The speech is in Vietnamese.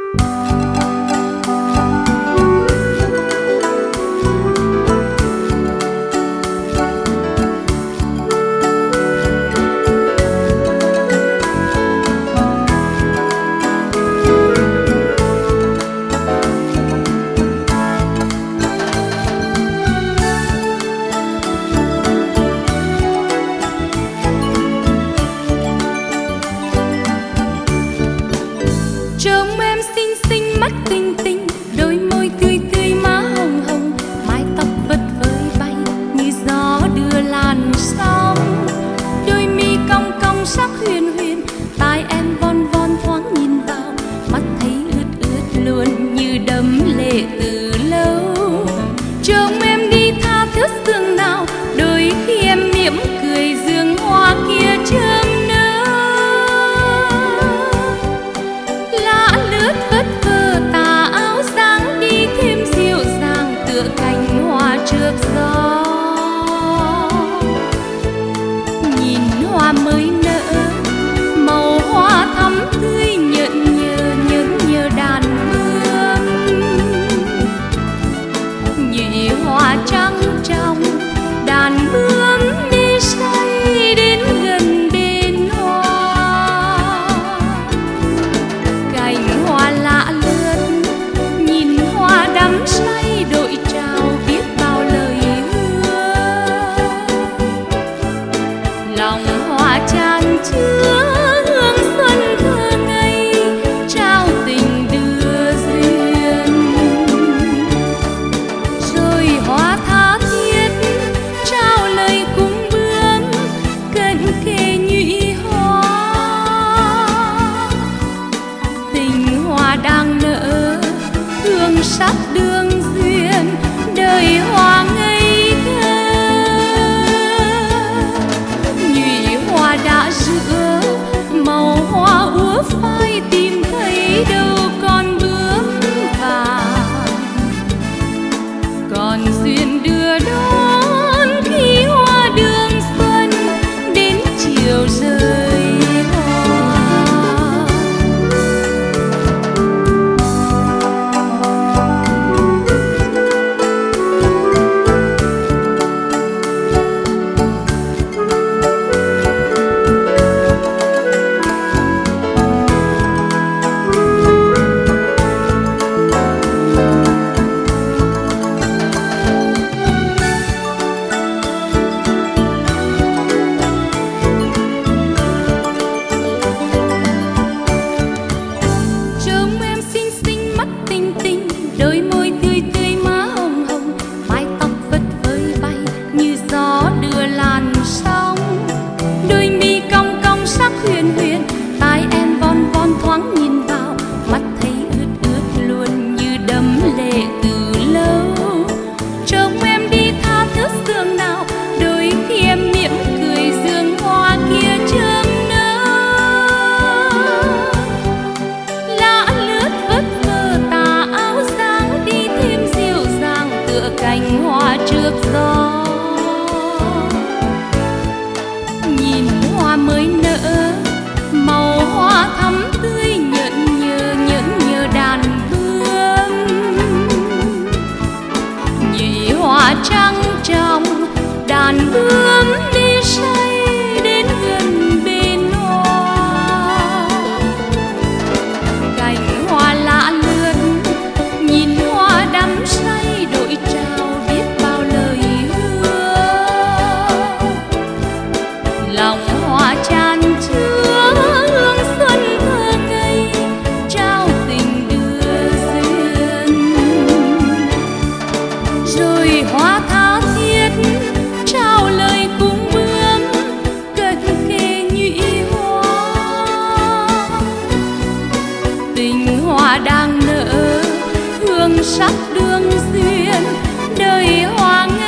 Trông em xinh xinh mắt tinh tinh, đôi môi tươi tươi má hồng hồng, mái tóc phất phới bay như gió đưa làn sóng. Đôi mi cong cong sắc huyền huyền, tai em von von thoáng nhìn vào, mắt thấy ướt ướt luôn như đẫm lệ từ lâu. Trông em đi tha thướt giường nào, đôi khi em mỉm cười giường hoa kia chớm phất phơ tà áo sáng đi thêm dịu dàng tựa cành hoa trước gió. Nhìn hoa mới nở màu hoa thắm tươi nhợn nhơ nhớ nhớ đàn bướm. Nhụy hoa trắng trong đàn bướm đi say đến gần bên hoa. Cành hoa lạ lướt nhìn hoa đắm say đội trao biết bao lời hứa. Lòng hoa chan chứa hương xuân thơ ngây, trao tình đưa duyên. Rồi hoa tha thiết trao lời cung bướm, cận kề nhụy hoa. Tình hoa đang nở hương sắc đương duyên, đời hoa ngây thơ. Nhụy hoa đã giữa màu hoa úa phai, tìm thấy đâu con bướm vàng. Còn duyên đưa đón khi hoa đường xuân đến chiều rơi hoa. Trông em xinh xinh mắt tinh tinh, đôi môi tươi tươi má hồng hồng, mái tóc phất phới bay như gió đưa làn sóng. Đôi mi cong cong sắc huyền huyền, tai em von von thoáng nhìn vào, mắt thấy ướt ướt luôn như đẫm lệ từ lâu. Trông em đi tha thướt giường nào, đôi khi em mỉm cười giường hoa kia chớm nở. Lá lướt phất phơ tà áo sáng đi thêm dịu dàng tựa cành hoa trước gió. Nhìn hoa mới nở màu hoa thắm tươi nhợn nhơ nhớ nhớ đàn bướm. Nhụy hoa trắng trong đàn bướm đi say đến gần bên hoa. Cành hoa lạ lướt nhìn hoa đắm say đội trao biết bao lời hứa. Lòng hoa chan chứa hương xuân thơ ngây, trao tình đưa duyên. Rồi hoa tha thiết trao lời cung bướm, cận kề nhụy hoa. Tình hoa đang nở hương sắc đương duyên, đời hoa ngây